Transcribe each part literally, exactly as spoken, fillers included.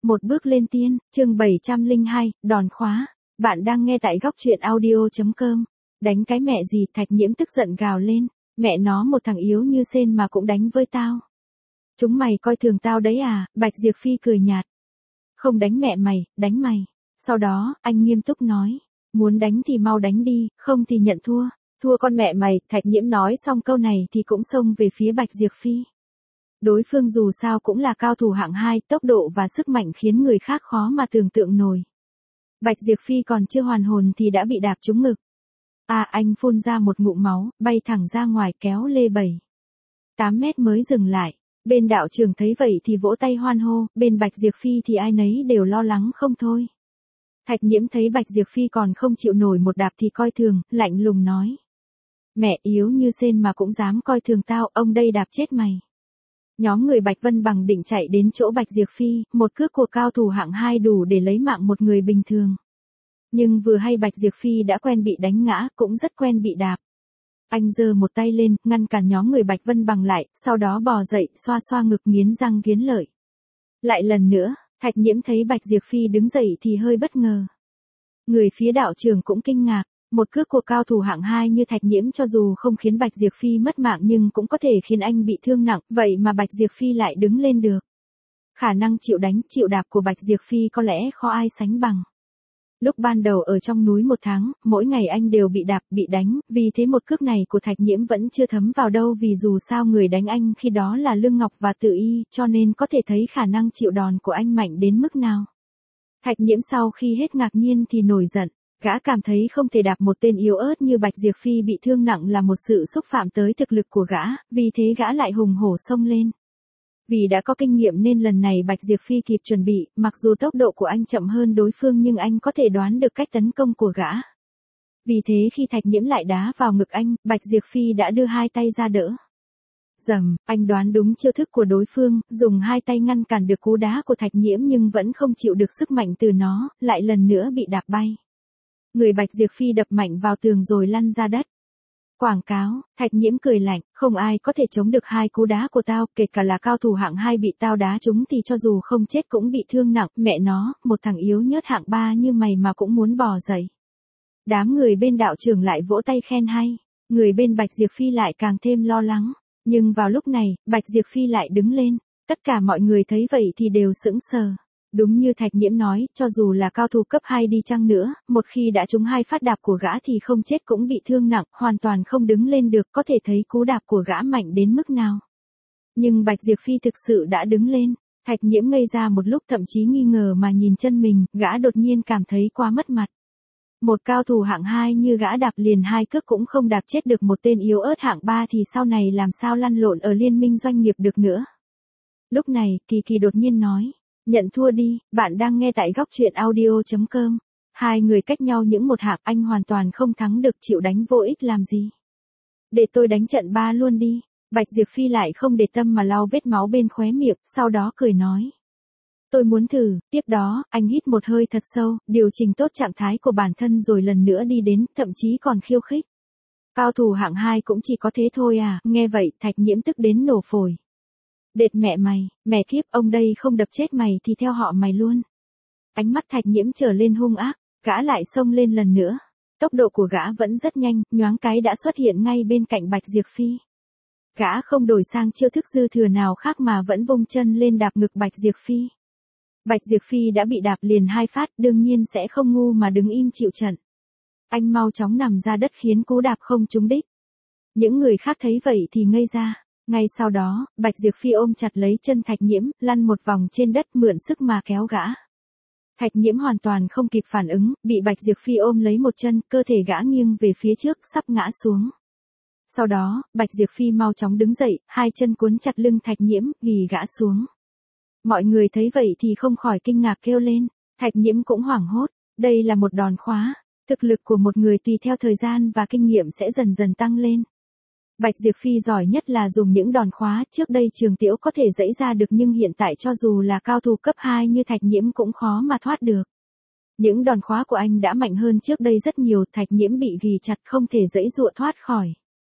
Một bước lên tiên, chương bảy trăm lẻ hai, đòn khóa. Bạn đang nghe tại góc truyện audio.com. Đánh cái mẹ gì, Thạch Nhiễm tức giận gào lên. Mẹ nó một thằng yếu như sên mà cũng đánh với tao. Chúng mày coi thường tao đấy à, Bạch Diệp Phi cười nhạt. Không đánh mẹ mày, đánh mày. Sau đó, anh nghiêm túc nói. Muốn đánh thì mau đánh đi, không thì nhận thua. Thua con mẹ mày, Thạch Nhiễm nói xong câu này thì cũng xông về phía Bạch Diệp Phi. Đối phương dù sao cũng là cao thủ hạng hai, tốc độ và sức mạnh khiến người khác khó mà tưởng tượng nổi. Bạch Diệp Phi còn chưa hoàn hồn thì đã bị đạp trúng ngực. À, anh phun ra một ngụm máu, bay thẳng ra ngoài kéo lê bảy tám mét mới dừng lại. Bên đạo trưởng thấy vậy thì vỗ tay hoan hô, bên Bạch Diệp Phi thì ai nấy đều lo lắng không thôi. Thạch Nhiễm thấy Bạch Diệp Phi còn không chịu nổi một đạp thì coi thường, lạnh lùng nói. Mẹ yếu như sên mà cũng dám coi thường tao, ông đây đạp chết mày. Nhóm người Bạch Vân Bằng định chạy đến chỗ Bạch Diệp Phi, một cước của cao thủ hạng hai đủ để lấy mạng một người bình thường. Nhưng vừa hay Bạch Diệp Phi đã quen bị đánh ngã, cũng rất quen bị đạp. Anh giơ một tay lên, ngăn cản nhóm người Bạch Vân Bằng lại, sau đó bò dậy, xoa xoa ngực nghiến răng nghiến lợi. Lại lần nữa, Thạch Nhiễm thấy Bạch Diệp Phi đứng dậy thì hơi bất ngờ. Người phía đạo trưởng cũng kinh ngạc. Một cước của cao thủ hạng hai như Thạch Nhiễm cho dù không khiến Bạch Diệp Phi mất mạng nhưng cũng có thể khiến anh bị thương nặng, vậy mà Bạch Diệp Phi lại đứng lên được. Khả năng chịu đánh, chịu đạp của Bạch Diệp Phi có lẽ khó ai sánh bằng. Lúc ban đầu ở trong núi một tháng, mỗi ngày anh đều bị đạp, bị đánh, vì thế một cước này của Thạch Nhiễm vẫn chưa thấm vào đâu vì dù sao người đánh anh khi đó là Lương Ngọc và Tự Y, cho nên có thể thấy khả năng chịu đòn của anh mạnh đến mức nào. Thạch Nhiễm sau khi hết ngạc nhiên thì nổi giận. Gã cảm thấy không thể đạp một tên yếu ớt như Bạch Diệp Phi bị thương nặng là một sự xúc phạm tới thực lực của gã, vì thế gã lại hùng hổ xông lên. Vì đã có kinh nghiệm nên lần này Bạch Diệp Phi kịp chuẩn bị, mặc dù tốc độ của anh chậm hơn đối phương nhưng anh có thể đoán được cách tấn công của gã. Vì thế khi Thạch Nhiễm lại đá vào ngực anh, Bạch Diệp Phi đã đưa hai tay ra đỡ. Dầm, anh đoán đúng chiêu thức của đối phương, dùng hai tay ngăn cản được cú đá của Thạch Nhiễm nhưng vẫn không chịu được sức mạnh từ nó, lại lần nữa bị đạp bay. Người Bạch Diệp Phi đập mạnh vào tường rồi lăn ra đất. Quảng cáo, Thạch Nhiễm cười lạnh, không ai có thể chống được hai cú đá của tao, kể cả là cao thủ hạng hai bị tao đá trúng thì cho dù không chết cũng bị thương nặng, mẹ nó, một thằng yếu nhớt hạng ba như mày mà cũng muốn bò dậy. Đám người bên đạo trưởng lại vỗ tay khen hay, người bên Bạch Diệp Phi lại càng thêm lo lắng, nhưng vào lúc này, Bạch Diệp Phi lại đứng lên, tất cả mọi người thấy vậy thì đều sững sờ. Đúng như Thạch Nhiễm nói, cho dù là cao thủ cấp hai đi chăng nữa, một khi đã trúng hai phát đạp của gã thì không chết cũng bị thương nặng, hoàn toàn không đứng lên được, có thể thấy cú đạp của gã mạnh đến mức nào. Nhưng Bạch Diệp Phi thực sự đã đứng lên, Thạch Nhiễm ngây ra một lúc thậm chí nghi ngờ mà nhìn chân mình, gã đột nhiên cảm thấy quá mất mặt. Một cao thủ hạng hai như gã đạp liền hai cước cũng không đạp chết được một tên yếu ớt hạng ba thì sau này làm sao lăn lộn ở liên minh doanh nghiệp được nữa. Lúc này, Kỳ Kỳ đột nhiên nói. Nhận thua đi, bạn đang nghe tại góc truyện audio.com. Hai người cách nhau những một hạng, anh hoàn toàn không thắng được, chịu đánh vô ích làm gì. Để tôi đánh trận ba luôn đi. Bạch Diệp Phi lại không để tâm mà lau vết máu bên khóe miệng, sau đó cười nói. Tôi muốn thử, tiếp đó, anh hít một hơi thật sâu, điều chỉnh tốt trạng thái của bản thân rồi lần nữa đi đến, thậm chí còn khiêu khích. Cao thủ hạng hai cũng chỉ có thế thôi à, nghe vậy, Thạch Nhiễm tức đến nổ phổi. Đệt mẹ mày, mẹ kiếp, ông đây không đập chết mày thì theo họ mày luôn. Ánh mắt Thạch Nhiễm trở lên hung ác, gã lại xông lên lần nữa. Tốc độ của gã vẫn rất nhanh, nhoáng cái đã xuất hiện ngay bên cạnh Bạch Diệp Phi. Gã không đổi sang chiêu thức dư thừa nào khác mà vẫn vung chân lên đạp ngực Bạch Diệp Phi. Bạch Diệp Phi đã bị đạp liền hai phát, đương nhiên sẽ không ngu mà đứng im chịu trận. Anh mau chóng nằm ra đất khiến cú đạp không trúng đích. Những người khác thấy vậy thì ngây ra. Ngay sau đó, Bạch Diệp Phi ôm chặt lấy chân Thạch Nhiễm, lăn một vòng trên đất mượn sức mà kéo gã. Thạch Nhiễm hoàn toàn không kịp phản ứng, bị Bạch Diệp Phi ôm lấy một chân, cơ thể gã nghiêng về phía trước, sắp ngã xuống. Sau đó, Bạch Diệp Phi mau chóng đứng dậy, hai chân cuốn chặt lưng Thạch Nhiễm, ghì gã xuống. Mọi người thấy vậy thì không khỏi kinh ngạc kêu lên, Thạch Nhiễm cũng hoảng hốt, đây là một đòn khóa, thực lực của một người tùy theo thời gian và kinh nghiệm sẽ dần dần tăng lên. Bạch Diệp Phi giỏi nhất là dùng những đòn khóa, trước đây Trường Tiễu có thể dẫy ra được nhưng hiện tại cho dù là cao thủ cấp hai như Thạch Nhiễm cũng khó mà thoát được. Những đòn khóa của anh đã mạnh hơn trước đây rất nhiều, Thạch Nhiễm bị ghì chặt không thể dẫy dụa thoát khỏi.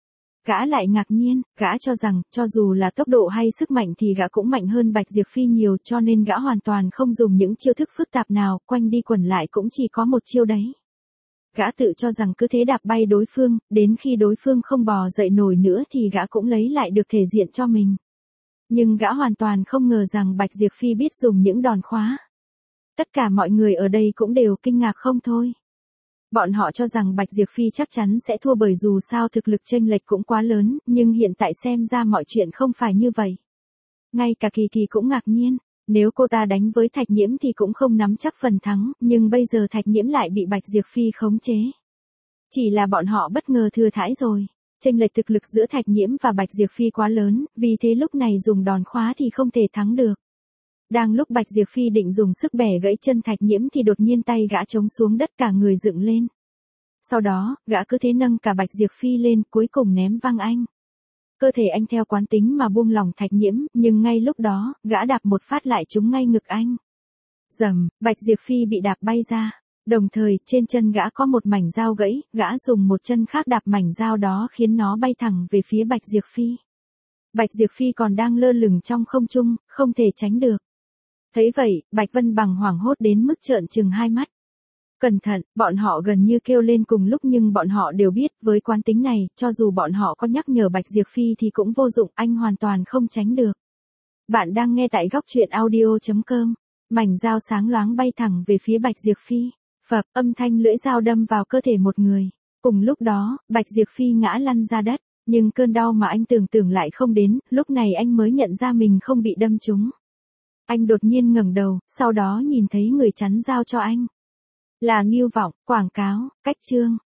Gã lại ngạc nhiên, gã cho rằng, cho dù là tốc độ hay sức mạnh thì gã cũng mạnh hơn Bạch Diệp Phi nhiều, cho nên gã hoàn toàn không dùng những chiêu thức phức tạp nào, quanh đi quẩn lại cũng chỉ có một chiêu đấy. Gã tự cho rằng cứ thế đạp bay đối phương, đến khi đối phương không bò dậy nổi nữa thì gã cũng lấy lại được thể diện cho mình. Nhưng gã hoàn toàn không ngờ rằng Bạch Diệp Phi biết dùng những đòn khóa. Tất cả mọi người ở đây cũng đều kinh ngạc không thôi. Bọn họ cho rằng Bạch Diệp Phi chắc chắn sẽ thua bởi dù sao thực lực chênh lệch cũng quá lớn, nhưng hiện tại xem ra mọi chuyện không phải như vậy. Ngay cả Kỳ Kỳ cũng ngạc nhiên, nếu cô ta đánh với Thạch Nhiễm thì cũng không nắm chắc phần thắng, nhưng bây giờ Thạch Nhiễm lại bị Bạch Diệp Phi khống chế. Chỉ là bọn họ bất ngờ thừa thãi rồi, chênh lệch thực lực giữa Thạch Nhiễm và Bạch Diệp Phi quá lớn, vì thế lúc này dùng đòn khóa thì không thể thắng được. Đang lúc Bạch Diệp Phi định dùng sức bẻ gãy chân Thạch Nhiễm thì đột nhiên tay gã chống xuống đất, cả người dựng lên. Sau đó, gã cứ thế nâng cả Bạch Diệp Phi lên, cuối cùng ném văng anh. Cơ thể anh theo quán tính mà buông lỏng Thạch Nhiễm, nhưng ngay lúc đó, gã đạp một phát lại trúng ngay ngực anh. Rầm, Bạch Diệp Phi bị đạp bay ra. Đồng thời, trên chân gã có một mảnh dao gãy, gã dùng một chân khác đạp mảnh dao đó khiến nó bay thẳng về phía Bạch Diệp Phi. Bạch Diệp Phi còn đang lơ lửng trong không trung, không thể tránh được. Thấy vậy, Bạch Vân Bằng hoảng hốt đến mức trợn trừng hai mắt. Cẩn thận, bọn họ gần như kêu lên cùng lúc, nhưng bọn họ đều biết, với quán tính này, cho dù bọn họ có nhắc nhở Bạch Diệp Phi thì cũng vô dụng, anh hoàn toàn không tránh được. Bạn đang nghe tại góc truyện audio chấm com. Mảnh dao sáng loáng bay thẳng về phía Bạch Diệp Phi. Phập, âm thanh lưỡi dao đâm vào cơ thể một người. Cùng lúc đó, Bạch Diệp Phi ngã lăn ra đất, nhưng cơn đau mà anh tưởng tưởng lại không đến, lúc này anh mới nhận ra mình không bị đâm trúng. Anh đột nhiên ngẩng đầu, sau đó nhìn thấy người chắn dao cho anh. Là Ngưu Vọng, quảng cáo, cách chương.